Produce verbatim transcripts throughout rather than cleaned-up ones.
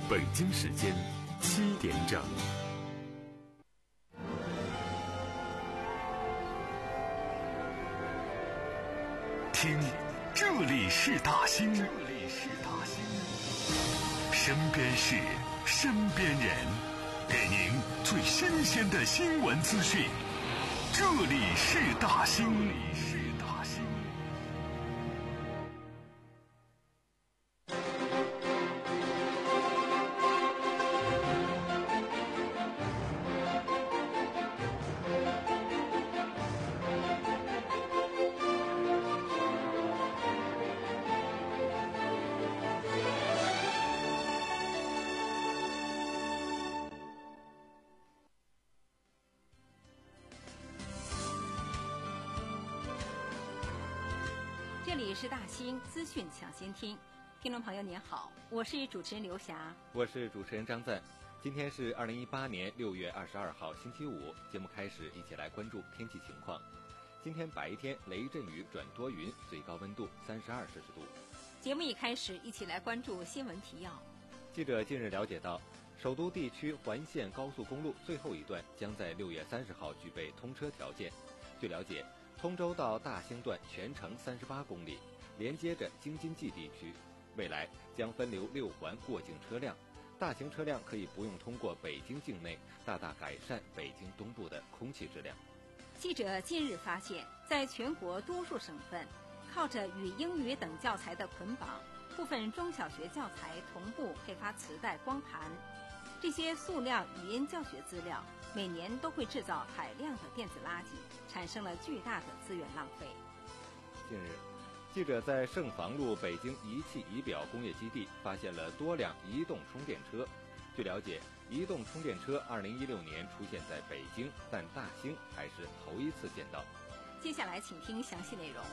北京时间七点整。听，这里是大兴，这里是大兴，身边事，身边人，给您最新鲜的新闻资讯。这里是大兴，这里是大兴。 这里是大兴资讯抢先听，听众朋友您好，我是主持人刘霞， 我是主持人张赞。今天是二零一八年六月二十二号星期五，节目开始，一起来关注天气情况。今天白天雷阵雨转多云，最高温度三十二摄氏度。 节目一开始，一起来关注新闻提要。 记者近日了解到，首都地区环线高速公路最后一段将在六月三十号具备通车条件。据了解，通州到大兴段全程三十八公里，连接着京津冀地区，未来将分流六环过境车辆，大型车辆可以不用通过北京境内，大大改善北京东部的空气质量。 记者近日发现，在全国多数省份，靠着与英语等教材的捆绑，部分中小学教材同步配发磁带光盘，这些塑料语音教学资料每年都会制造海量的电子垃圾，产生了巨大的资源浪费。 近日，记者在盛房路北京仪器仪表工业基地发现了多辆移动充电车。据了解，移动充电车二零一六年出现在北京，但大兴还是头一次见到。 接下来请听详细内容。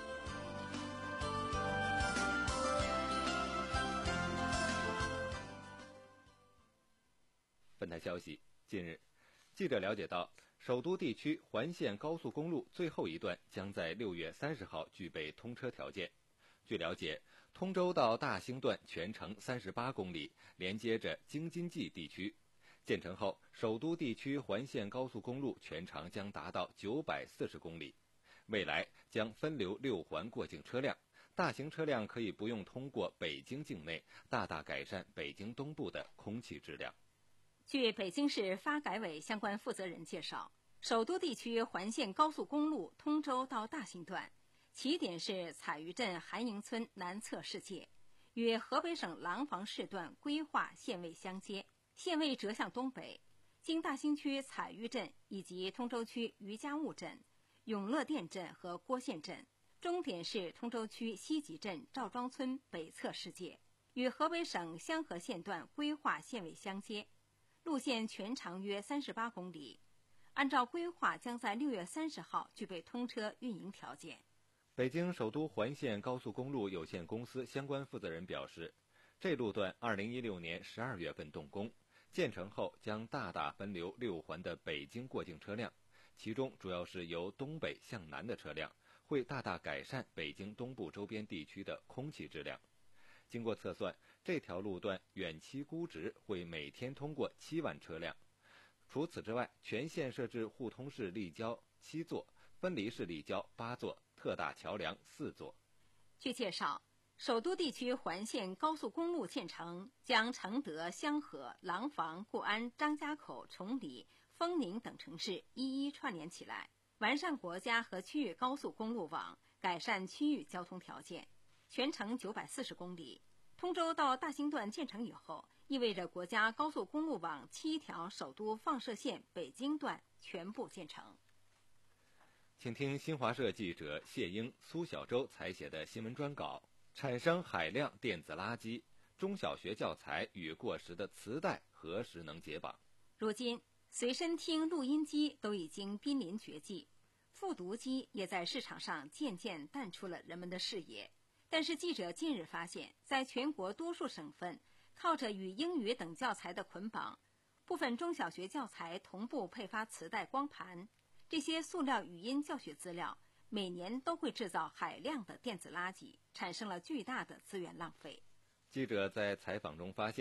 本台消息，近日，记者了解到，首都地区环线高速公路最后一段将在六月三十号具备通车条件。据了解，通州到大兴段全程三十八公里，连接着京津冀地区。建成后，首都地区环线高速公路全长将达到九百四十公里，未来将分流六环过境车辆，大型车辆可以不用通过北京境内，大大改善北京东部的空气质量。 据北京市发改委相关负责人介绍，首都地区环线高速公路通州到大兴段，起点是采鱼镇韩营村南侧世界，与河北省廊坊市段规划线位相接，线位折向东北，经大兴区采鱼镇以及通州区余家务镇、永乐店镇和郭县镇，终点是通州区西集镇赵庄村北侧世界，与河北省香河县段规划线位相接，路线全长约三十八公里，按照规划将在六月三十号具备通车运营条件。 北京首都环线高速公路有限公司相关负责人表示，这路段二零一六年十二月份动工，建成后将大大分流六环的北京过境车辆，其中主要是由东北向南的车辆，会大大改善北京东部周边地区的空气质量。经过测算，这条路段远期估值会每天通过七万车辆。除此之外，全线设置互通式立交七座，分离式立交八座，特大桥梁四座。 据介绍，首都地区环线高速公路建成，将承德、香河、廊坊、固安、张家口、崇礼、丰宁等城市一一串联起来，完善国家和区域高速公路网，改善区域交通条件。全程九百四十公里，通州到大兴段建成以后，意味着国家高速公路网七条首都放射线北京段全部建成。 请听新华社记者谢英、苏小舟采写的新闻专稿：产生海量电子垃圾，中小学教材与过时的磁带何时能解绑？ 如今，随身听、录音机都已经濒临绝迹，复读机也在市场上渐渐淡出了人们的视野。但是记者近日发现，在全国多数省份，靠着与英语等教材的捆绑，部分中小学教材同步配发磁带光盘，这些塑料语音教学资料每年都会制造海量的电子垃圾，产生了巨大的资源浪费。 记者在采访中发现，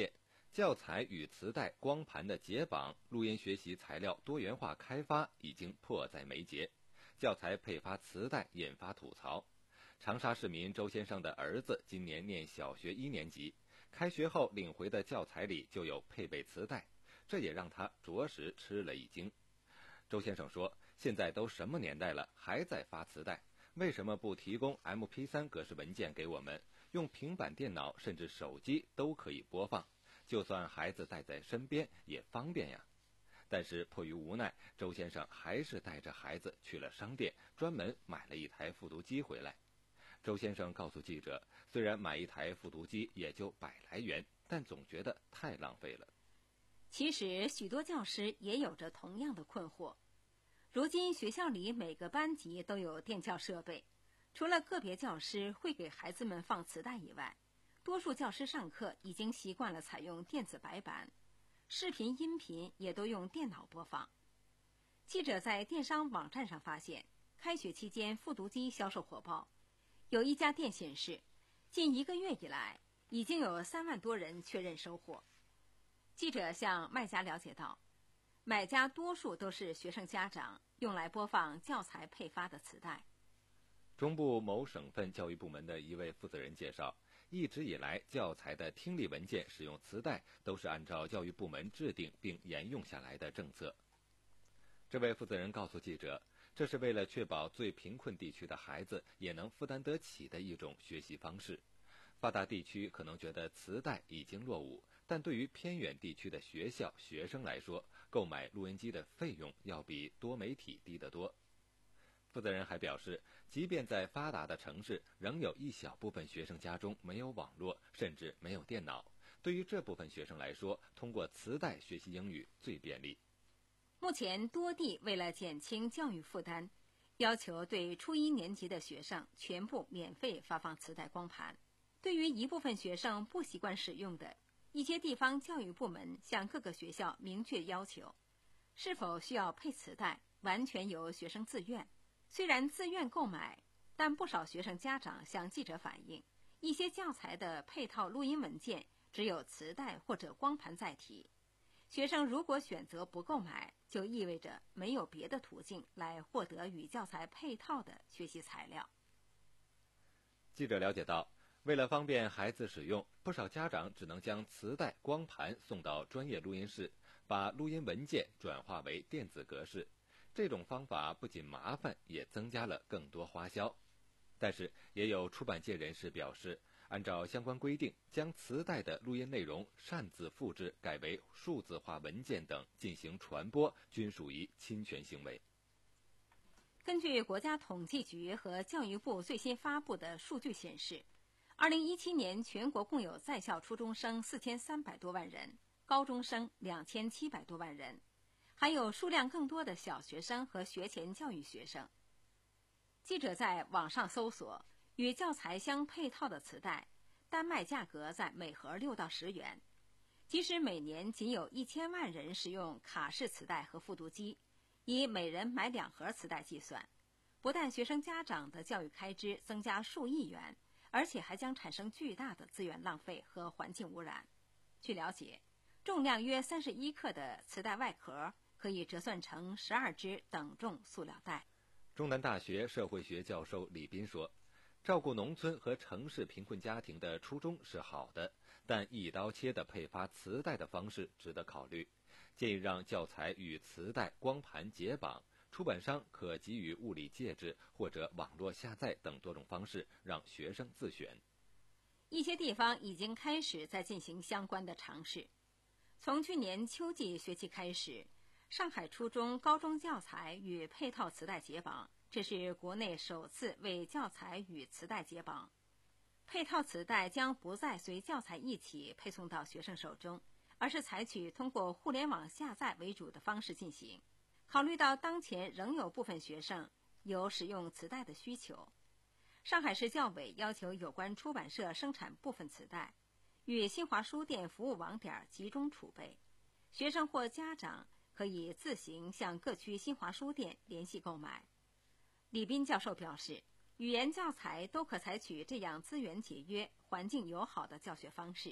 教材与磁带、光盘的解绑，录音学习材料多元化开发已经迫在眉睫。教材配发磁带引发吐槽。长沙市民周先生的儿子今年念小学一年级，开学后领回的教材里就有配备磁带，这也让他着实吃了一惊。周先生说，现在都什么年代了，还在发磁带，为什么不提供 M P 三 格式文件给我们，用平板电脑甚至手机都可以播放，就算孩子带在身边也方便呀。但是迫于无奈，周先生还是带着孩子去了商店，专门买了一台复读机回来。周先生告诉记者，虽然买一台复读机也就百来元，但总觉得太浪费了。 其实许多教师也有着同样的困惑。如今学校里每个班级都有电教设备，除了个别教师会给孩子们放磁带以外，多数教师上课已经习惯了采用电子白板，视频音频也都用电脑播放。记者在电商网站上发现，开学期间复读机销售火爆，有一家店显示，近一个月以来已经有三万多人确认收货。记者向卖家了解到，买家多数都是学生家长，用来播放教材配发的磁带。 中部某省份教育部门的一位负责人介绍，一直以来教材的听力文件使用磁带都是按照教育部门制定并沿用下来的政策。这位负责人告诉记者，这是为了确保最贫困地区的孩子也能负担得起的一种学习方式。发达地区可能觉得磁带已经落伍，但对于偏远地区的学校学生来说，购买录音机的费用要比多媒体低得多。负责人还表示，即便在发达的城市，仍有一小部分学生家中没有网络，甚至没有电脑。对于这部分学生来说，通过磁带学习英语最便利。 目前多地为了减轻教育负担，要求对初一年级的学生全部免费发放磁带光盘。对于一部分学生不习惯使用的，一些地方教育部门向各个学校明确要求，是否需要配磁带，完全由学生自愿。虽然自愿购买，但不少学生家长向记者反映，一些教材的配套录音文件只有磁带或者光盘载体。学生如果选择不购买，就意味着没有别的途径来获得与教材配套的学习材料。 记者了解到，为了方便孩子使用，不少家长只能将磁带、光盘送到专业录音室，把录音文件转化为电子格式。这种方法不仅麻烦，也增加了更多花销。但是也有出版界人士表示，按照相关规定，将磁带的录音内容擅自复制改为数字化文件等进行传播，均属于侵权行为。 根据国家统计局和教育部最新发布的数据显示，二零一七年全国共有在校初中生四千三百多万人，高中生两千七百多万人，还有数量更多的小学生和学前教育学生。记者在网上搜索与教材相配套的磁带，单卖价格在每盒六到十元。即使每年仅有一千万人使用卡式磁带和复读机，以每人买两盒磁带计算，不但学生家长的教育开支增加数亿元，而且还将产生巨大的资源浪费和环境污染。据了解，重量约三十一克的磁带外壳可以折算成十二只等重塑料袋。 中南大学社会学教授李斌说，照顾农村和城市贫困家庭的初衷是好的，但一刀切的配发磁带的方式值得考虑，建议让教材与磁带、光盘解绑，出版商可给予物理介质或者网络下载等多种方式，让学生自选。 一些地方已经开始在进行相关的尝试。从去年秋季学期开始，上海初中、高中教材与配套磁带解绑，这是国内首次为教材与磁带解绑。配套磁带将不再随教材一起配送到学生手中，而是采取通过互联网下载为主的方式进行。考虑到当前仍有部分学生有使用磁带的需求，上海市教委要求有关出版社生产部分磁带，与新华书店服务网点集中储备，学生或家长可以自行向各区新华书店联系购买。李斌教授表示，语言教材都可采取这样资源节约、环境友好的教学方式，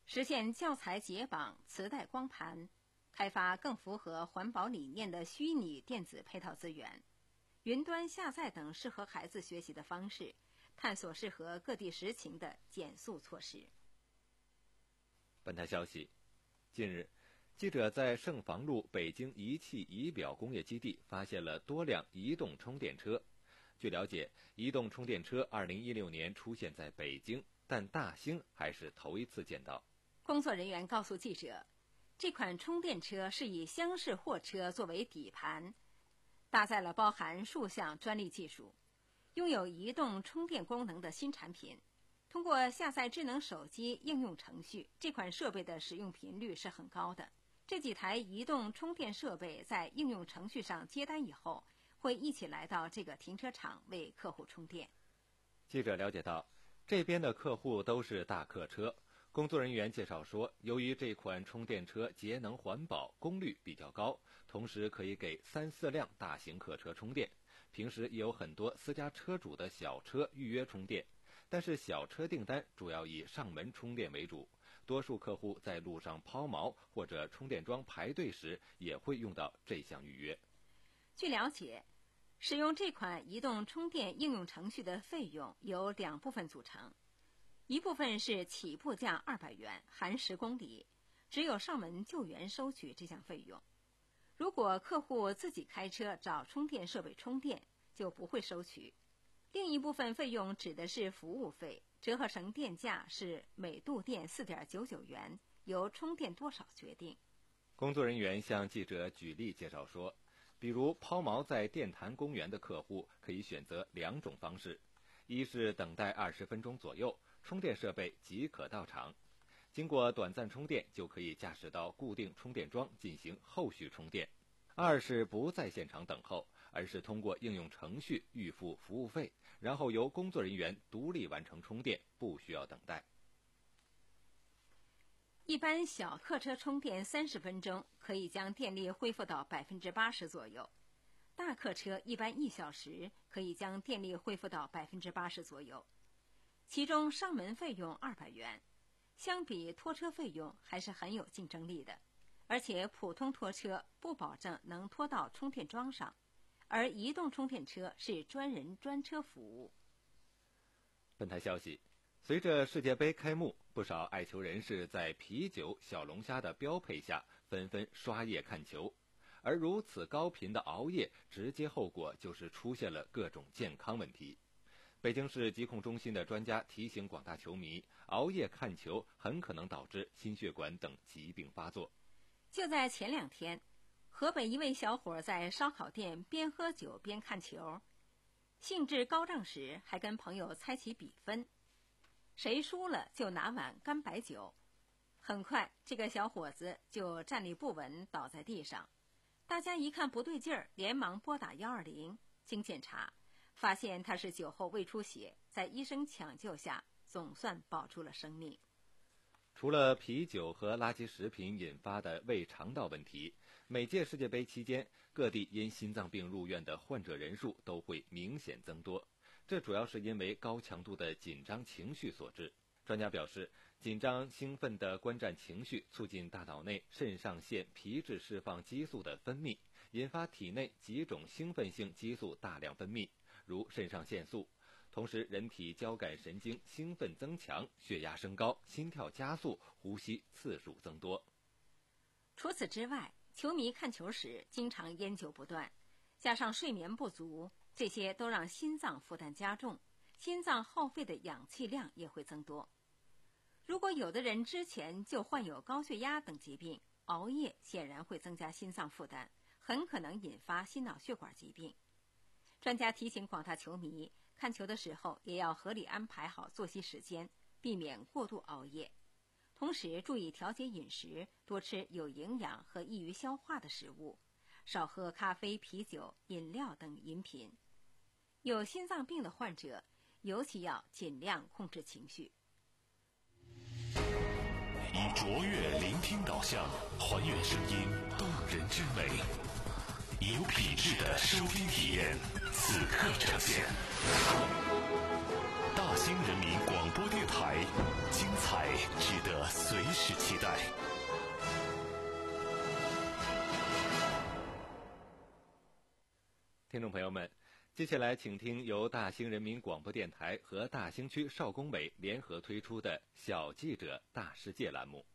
实现教材解绑、磁带光盘，开发更符合环保理念的虚拟电子配套资源，云端下载等适合孩子学习的方式，探索适合各地实情的减速措施。 本台消息，近日，记者在盛房路北京仪器仪表工业基地发现了多辆移动充电车。据了解，移动充电车二零一六年出现在北京，但大兴还是头一次见到。 工作人员告诉记者，这款充电车是以厢式货车作为底盘，搭载了包含数项专利技术，拥有移动充电功能的新产品。通过下载智能手机应用程序，这款设备的使用频率是很高的。这几台移动充电设备在应用程序上接单以后，会一起来到这个停车场为客户充电。 记者了解到，这边的客户都是大客车。工作人员介绍说，由于这款充电车节能环保，功率比较高，同时可以给三四辆大型客车充电。平时也有很多私家车主的小车预约充电，但是小车订单主要以上门充电为主，多数客户在路上抛锚或者充电桩排队时也会用到这项预约。 据了解，使用这款移动充电应用程序的费用由两部分组成，一部分是起步价二百元，含十公里，只有上门救援收取这项费用。如果客户自己开车找充电设备充电，就不会收取。另一部分费用指的是服务费，折合成电价是每度电 四点九九元，由充电多少决定。 工作人员向记者举例介绍说，比如抛锚在电坛公园的客户可以选择两种方式，一是等待二十分钟左右，充电设备即可到场，经过短暂充电就可以驾驶到固定充电桩进行后续充电；二是不在现场等候，而是通过应用程序预付服务费，然后由工作人员独立完成充电，不需要等待。 一般小客车充电三十分钟可以将电力恢复到百分之八十左右，大客车一般一小时可以将电力恢复到百分之八十左右。其中上门费用二百元，相比拖车费用还是很有竞争力的，而且普通拖车不保证能拖到充电桩上，而移动充电车是专人专车服务。 本台消息，随着世界杯开幕，不少爱球人士在啤酒、小龙虾的标配下纷纷刷夜看球，而如此高频的熬夜，直接后果就是出现了各种健康问题。北京市疾控中心的专家提醒广大球迷，熬夜看球很可能导致心血管等疾病发作。 就在前两天，河北一位小伙在烧烤店边喝酒边看球，兴致高涨时还跟朋友猜起比分，谁输了就拿碗干白酒。很快这个小伙子就站立不稳倒在地上，大家一看不对劲儿，连忙拨打一二零，经检查发现他是酒后胃出血，在医生抢救下总算保住了生命。 除了啤酒和垃圾食品引发的胃肠道问题，每届世界杯期间，各地因心脏病入院的患者人数都会明显增多，这主要是因为高强度的紧张情绪所致。专家表示，紧张兴奋的观战情绪促进大脑内肾上腺皮质释放激素的分泌，引发体内几种兴奋性激素大量分泌，如肾上腺素。同时，人体交感神经兴奋增强，血压升高，心跳加速，呼吸次数增多。 除此之外，球迷看球时经常烟酒不断，加上睡眠不足，这些都让心脏负担加重，心脏耗费的氧气量也会增多。如果有的人之前就患有高血压等疾病，熬夜显然会增加心脏负担，很可能引发心脑血管疾病。专家提醒广大球迷，看球的时候也要合理安排好作息时间，避免过度熬夜。同时注意调节饮食，多吃有营养和易于消化的食物，少喝咖啡、啤酒、饮料等饮品。有心脏病的患者尤其要尽量控制情绪。 以卓越聆听导向，还原声音动人之美，以有品质的收听体验，此刻呈现。大兴人民广播电台，精彩彩值得随时期待。 听众朋友们，接下来请听由大兴人民广播电台和大兴区少工委联合推出的小记者大世界栏目。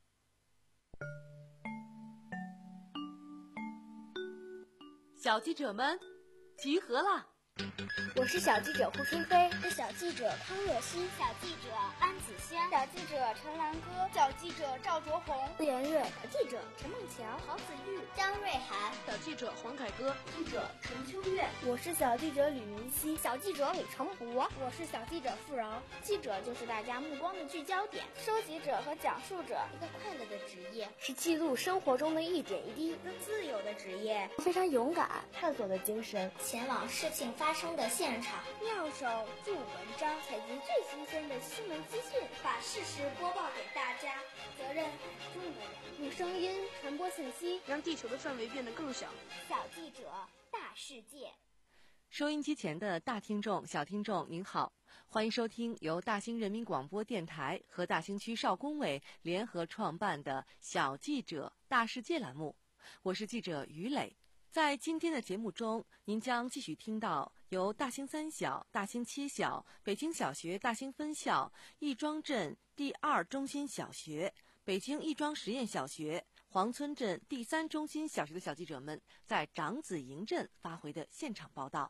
小记者们集合了。 我是小记者胡春飞， 是小记者康若曦， 小记者安子轩， 小记者陈兰歌， 小记者赵卓红， 顾妍蕊， 小记者陈梦桥， 郝子玉， 张瑞涵， 小记者黄凯歌， 记者陈秋月。 我是小记者吕明熙， 小记者李成博， 我是小记者付饶。 记者就是大家目光的聚焦点， 收集者和讲述者， 一个快乐的职业， 是记录生活中的一点一滴， 一个自由的职业， 非常勇敢，探索的精神， 前往事情发生的现场， 妙手著文章，采集最新鲜的新闻资讯， 把事实播报给大家。 责任重的人，用声音传播信息， 让地球的范围变得更小。 小记者大世界。 收音机前的大听众、小听众，您好，欢迎收听由大兴人民广播电台和大兴区少工委联合创办的小记者大世界栏目，我是记者于磊。在今天的节目中，您将继续听到由大兴三小、大兴七小、北京小学大兴分校、亦庄镇第二中心小学、北京亦庄实验小学、黄村镇第三中心小学的小记者们在长子营镇发回的现场报道。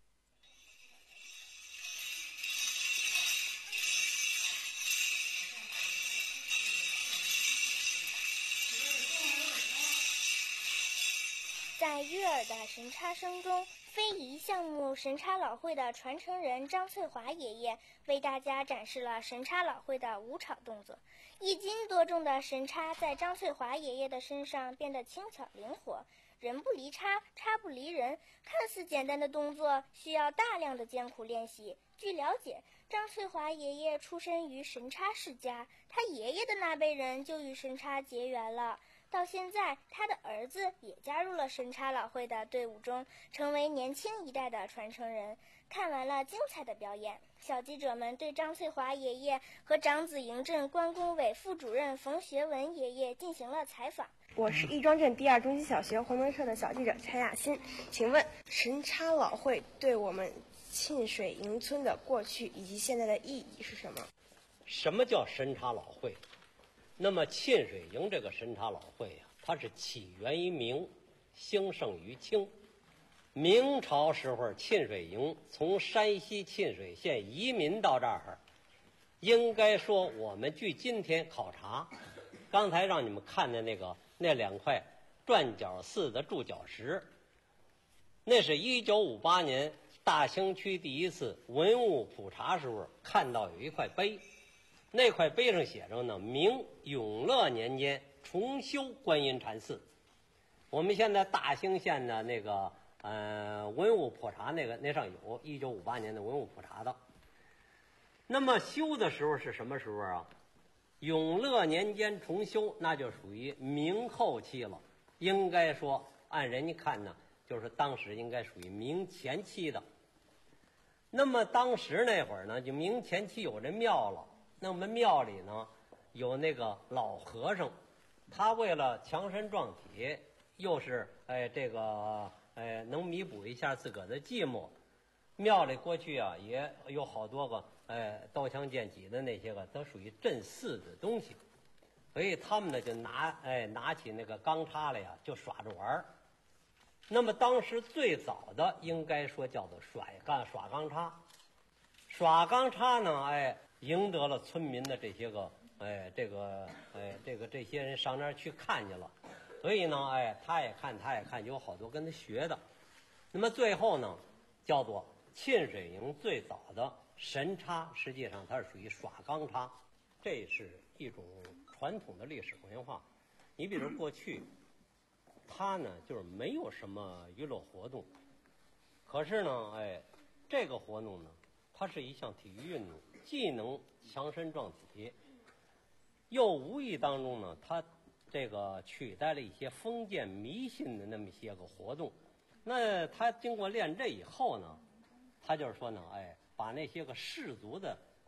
在悦耳的神叉声中，非遗项目神叉老会的传承人张翠华爷爷为大家展示了神叉老会的舞场动作。一斤多重的神叉在张翠华爷爷的身上变得轻巧灵活，人不离叉，叉不离人，看似简单的动作需要大量的艰苦练习。据了解，张翠华爷爷出身于神叉世家，他爷爷的那辈人就与神叉结缘了。到现在，他的儿子也加入了神叉老会的队伍中，成为年轻一代的传承人。看完了精彩的表演，小记者们对张翠华爷爷和长子营镇关工委副主任冯学文爷爷进行了采访。 我是亦庄镇第二中心小学红门社的小记者蔡亚新，请问神叉老会对我们沁水营村的过去以及现在的意义是什么？ 什么叫神叉老会？那么沁水营这个神叉老会呀、啊，它是起源于明，兴盛于清。明朝时候，沁水营从山西沁水县移民到这儿，应该说我们据今天考察，刚才让你们看的那个那两块转角寺的柱脚石，那是一九五八年大兴区第一次文物普查时候看到有一块碑。那块碑上写着呢，明永乐年间重修观音禅寺。我们现在大兴县的那个呃文物普查那个那上有一九五八年的文物普查的。那么修的时候是什么时候啊？永乐年间重修，那就属于明后期了。应该说按人家看呢，就是当时应该属于明前期的。那么当时那会儿呢，就明前期有这庙了。那我们庙里呢，有那个老和尚，他为了强身壮体，又是哎这个哎能弥补一下自个儿的寂寞。庙里过去啊也有好多个哎刀枪剑戟的那些个，都属于镇寺的东西，所以他们呢就拿哎拿起那个钢叉来呀，就耍着玩儿。那么当时最早的应该说叫做甩钢耍钢叉，耍钢叉呢，哎。赢得了村民的这些个，哎，这个，哎，这个这些人上那儿去看去了，所以呢，哎，他也看，他也看，有好多跟他学的。那么最后呢，叫做沁水营最早的神叉，实际上它是属于耍钢叉，这是一种传统的历史文化。你比如过去，它呢就是没有什么娱乐活动，可是呢，哎，这个活动呢，它是一项体育运动。既能强身壮体，又无意当中呢，他这个取代了一些封建迷信的那么一些个活动。那他经过练这以后呢，他就是说呢，哎，把那些个世俗的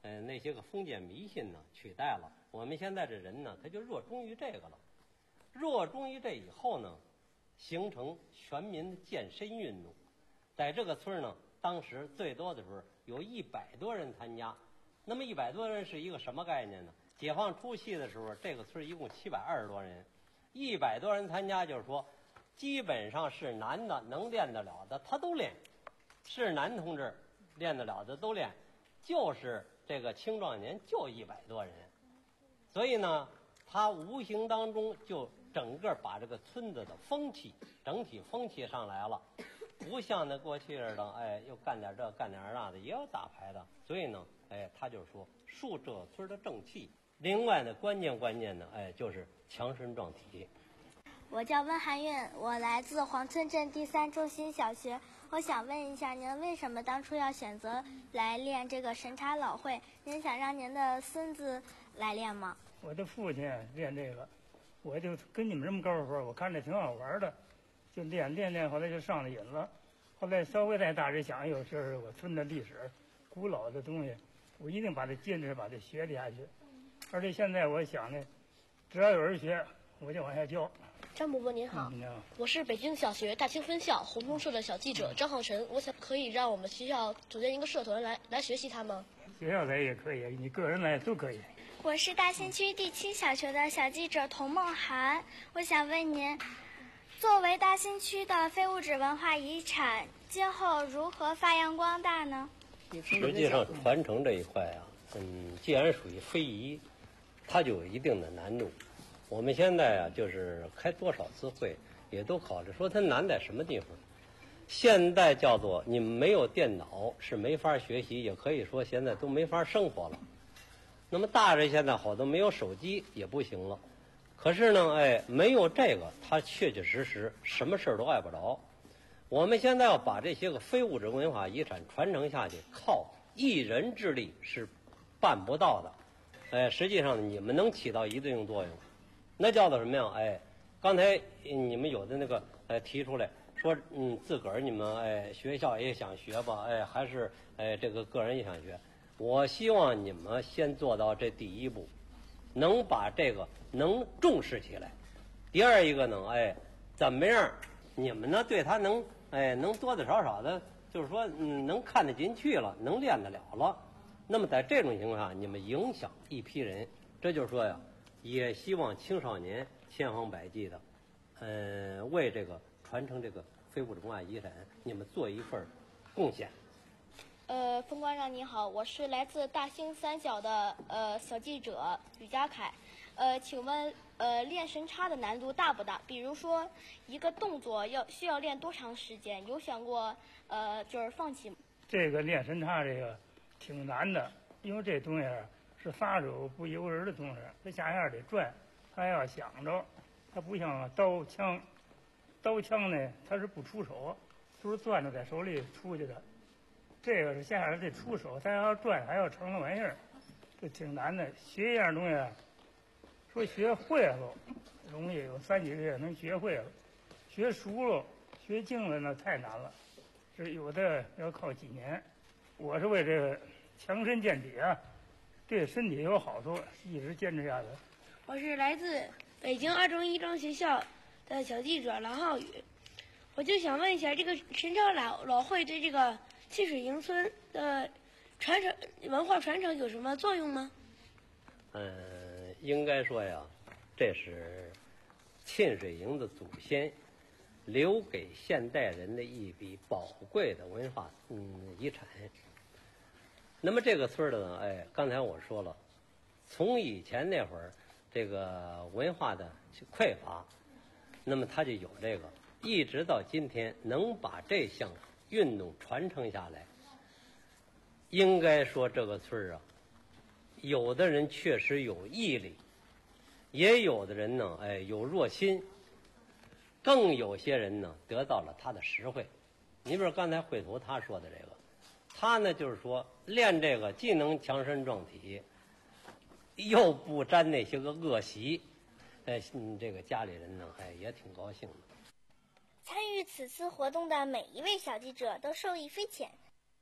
呃那些个封建迷信呢取代了。我们现在这人呢，他就热衷于这个了。热衷于这以后呢，形成全民的健身运动。在这个村呢，当时最多的时候有一百多人参加。那么一百多人是一个什么概念呢？解放初期的时候，这个村一共七百二十多人，一百多人参加，就是说，基本上是男的能练得了的他都练，是男同志练得了的都练，就是这个青壮年就一百多人，所以呢，他无形当中就整个把这个村子的风气整体风气上来了。不像那过去似的，哎，又干点这干点那的，也有打牌的。所以呢，哎，他就说树这村的正气。另外呢，关键关键呢，哎，就是强身壮体。 我叫温涵韵，我来自黄村镇第三中心小学。我想问一下，您为什么当初要选择来练这个神茶老会？您想让您的孙子来练吗？ 我的父亲练这个，我就跟你们这么高的时候，我看着挺好玩的。就练练练，后来就上了瘾了。后来稍微再大点想，有这是我村的历史、古老的东西，我一定把它坚持，把它学下去。而且现在我想呢，只要有人学，我就往下教。 张伯伯您好， 嗯、 我是北京小学大清分校红通社的小记者张浩晨。我想可以让我们学校组建一个社团来来学习它吗？ 学校来也可以，你个人来都可以。 我是大兴区第七小学的小记者童梦涵，我想问您，作为大兴区的非物质文化遗产，今后如何发扬光大呢？ 实际上，传承这一块啊，嗯，既然属于非遗，它就有一定的难度。我们现在啊，就是开多少次会，也都考虑说它难在什么地方。现在叫做你们没有电脑是没法学习，也可以说现在都没法生活了。那么大人现在好多没有手机也不行了。可是呢，哎，没有这个，他确确实实什么事儿都碍不着。我们现在要把这些个非物质文化遗产传承下去，靠一人之力是办不到的。哎，实际上你们能起到一定作用，那叫做什么呀？哎，刚才你们有的那个哎提出来说，嗯，自个儿你们哎学校也想学吧，哎，还是哎这个个人也想学。我希望你们先做到这第一步。能把这个能重视起来。第二一个呢，哎，怎么样？你们呢对他能哎能多多少少的，就是说嗯能看得进去了，能练得了了。那么在这种情况下，你们影响一批人，这就是说呀，也希望青少年千方百计的，呃，为这个传承这个非物质文化遗产，你们做一份贡献。 呃，封官长您好，我是来自大兴三小的呃小记者吕家凯。呃，请问呃练神叉的难度大不大？比如说一个动作要需要练多长时间？有想过呃就是放弃吗？ 这个练神叉这个挺难的，因为这东西是撒手不由人的东西，它下下得转，它要想着，它不像刀枪，刀枪呢它是不出手，都是攥着在手里出去的。这个是下下得出手，它还要转，还要成个玩意儿，这挺难的。学一样东西，说学会了容易，有三几个月能学会了；学熟了、学精了那太难了，这有的要靠几年。我是为这个强身健体啊，对身体有好处，一直坚持下来。 我是来自北京二中一中学校的小记者郎浩宇，我就想问一下，这个神叉老老会对这个沁水营村的传承文化传承有什么作用吗？ 嗯，应该说呀，这是沁水营的祖先留给现代人的一笔宝贵的文化嗯遗产。那么这个村的呢，哎，刚才我说了，从以前那会儿这个文化的匮乏，那么他就有这个，一直到今天能把这项运动传承下来，应该说这个村啊，有的人确实有毅力，也有的人呢，哎，有热心，更有些人呢得到了他的实惠。你比如刚才慧图他说的这个，他呢就是说练这个既能强身壮体，又不沾那些个恶习，哎，嗯，这个家里人呢，哎，也挺高兴的。 参与此次活动的每一位小记者都受益匪浅。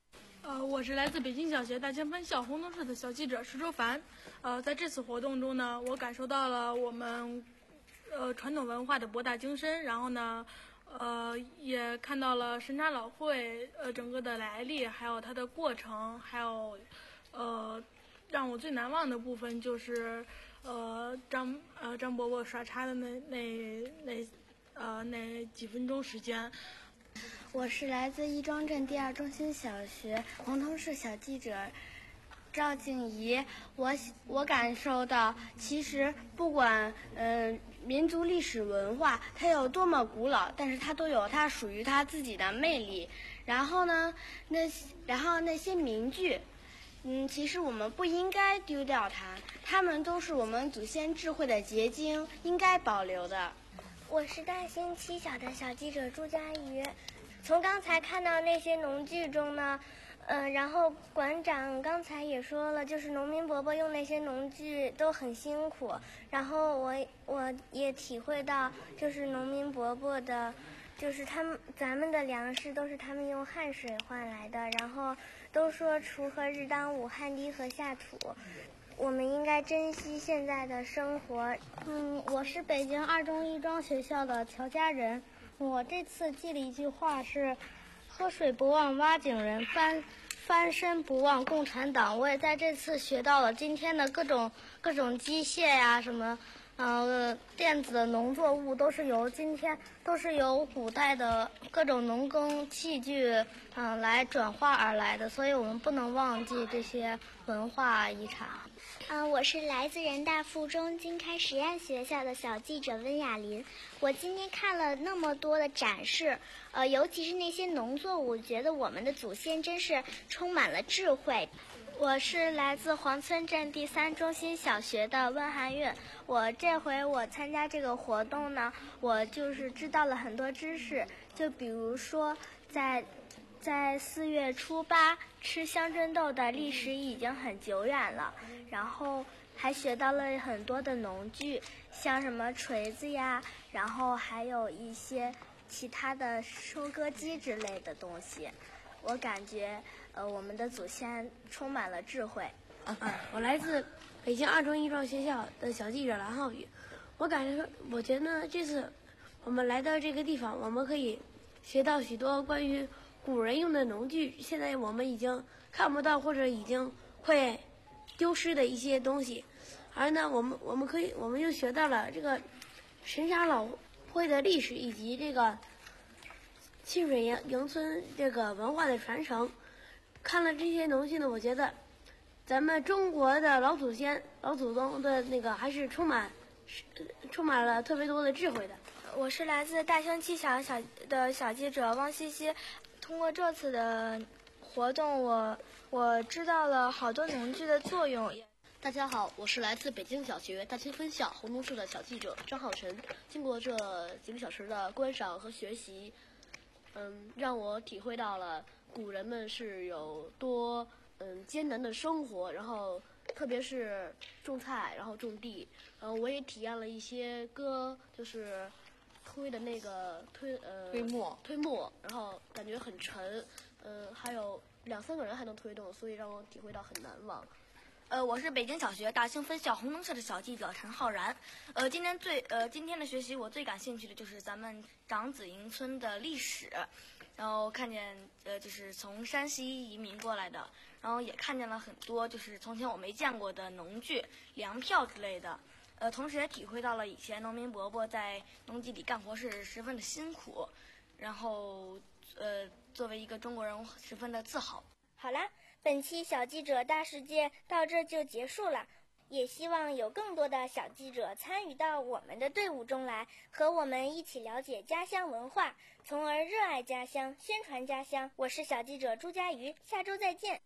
呃，我是来自北京小学大兴分校红灯社的小记者石周凡。呃，在这次活动中呢，我感受到了我们呃传统文化的博大精深，然后呢，呃，也看到了神茶老会呃整个的来历，还有它的过程，还有呃让我最难忘的部分就是呃张呃张伯伯耍茶的那那那呃那几分钟时间。 我是来自亦庄镇第二中心小学红通社小记者赵静怡。我我感受到，其实不管嗯、呃、民族历史文化它有多么古老，但是它都有它属于它自己的魅力。然后呢，那然后那些名句，嗯，其实我们不应该丢掉它，它们都是我们祖先智慧的结晶，应该保留的。 我是大兴七小的小记者朱佳瑜。从刚才看到那些农具中呢，呃，然后馆长刚才也说了，就是农民伯伯用那些农具都很辛苦，然后我我也体会到，就是农民伯伯的，就是他们咱们的粮食都是他们用汗水换来的，然后都说锄禾日当午，汗滴禾下土。我们应该珍惜现在的生活。 嗯，我是北京二中亦庄学校的乔家人。我这次记了一句话是：喝水不忘挖井人，翻翻身不忘共产党。我也在这次学到了今天的各种各种机械呀、啊，什么呃电子的农作物都是由今天都是由古代的各种农耕器具嗯、呃、来转化而来的，所以我们不能忘记这些文化遗产。 嗯、呃，我是来自人大附中经开实验学校的小记者温雅林。我今天看了那么多的展示，呃，尤其是那些农作物，觉得我们的祖先真是充满了智慧。我是来自黄村镇第三中心小学的温涵韵。我这回我参加这个活动呢，我就是知道了很多知识，就比如说在。在四月初八吃香椿豆的历史已经很久远了，然后还学到了很多的农具，像什么锤子呀，然后还有一些其他的收割机之类的东西。我感觉呃我们的祖先充满了智慧。 啊，我来自北京二中亦庄学校的小记者蓝浩宇。我感觉我觉得这次我们来到这个地方，我们可以学到许多关于古人用的农具，现在我们已经看不到或者已经会丢失的一些东西，而呢，我们我们可以我们又学到了这个神茶老会的历史以及这个沁水营营村这个文化的传承。看了这些东西呢，我觉得咱们中国的老祖先、老祖宗的那个还是充满充满了特别多的智慧的。 我是来自大兴七小小的小记者汪西西。通过这次的活动，我我知道了好多农具的作用。 大家好，我是来自北京小学大兴分校红东社的小记者张浩晨。经过这几个小时的观赏和学习，嗯，让我体会到了古人们是有多嗯艰难的生活，然后特别是种菜，然后种地。嗯，我也体验了一些割，就是推的那个推呃推磨推磨，然后感觉很沉，嗯、呃，还有两三个人还能推动，所以让我体会到很难忘。 呃，我是北京小学大兴分校红灯社的小记者陈浩然。呃，今天最呃今天的学习，我最感兴趣的就是咱们长子营村的历史，然后看见呃就是从山西移民过来的，然后也看见了很多就是从前我没见过的农具、粮票之类的。呃，同时也体会到了以前农民伯伯在农地里干活是十分的辛苦，然后呃作为一个中国人十分的自豪。 好啦，本期小记者大世界到这就结束了，也希望有更多的小记者参与到我们的队伍中来，和我们一起了解家乡文化，从而热爱家乡，宣传家乡。我是小记者朱佳瑜，下周再见。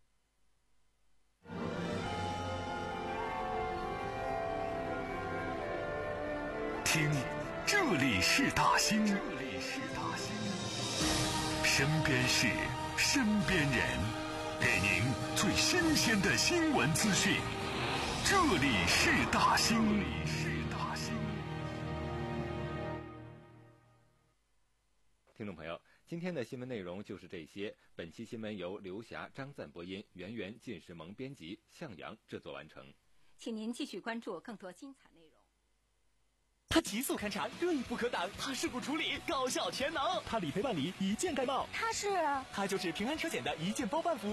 听，这里是大兴，这里是大兴，身边事，身边人，给您最新鲜的新闻资讯。这里是大兴，这里是大兴。 听众朋友， 今天的新闻内容就是这些。本期新闻由刘霞、张赞播音，圆圆、靳世萌编辑，向阳制作完成。 请您继续关注更多精彩内容。 他极速勘察，锐不可挡；他事故处理，高效全能；他理赔办理，一键盖帽。 他是， 他就是平安车险的一键包办服务。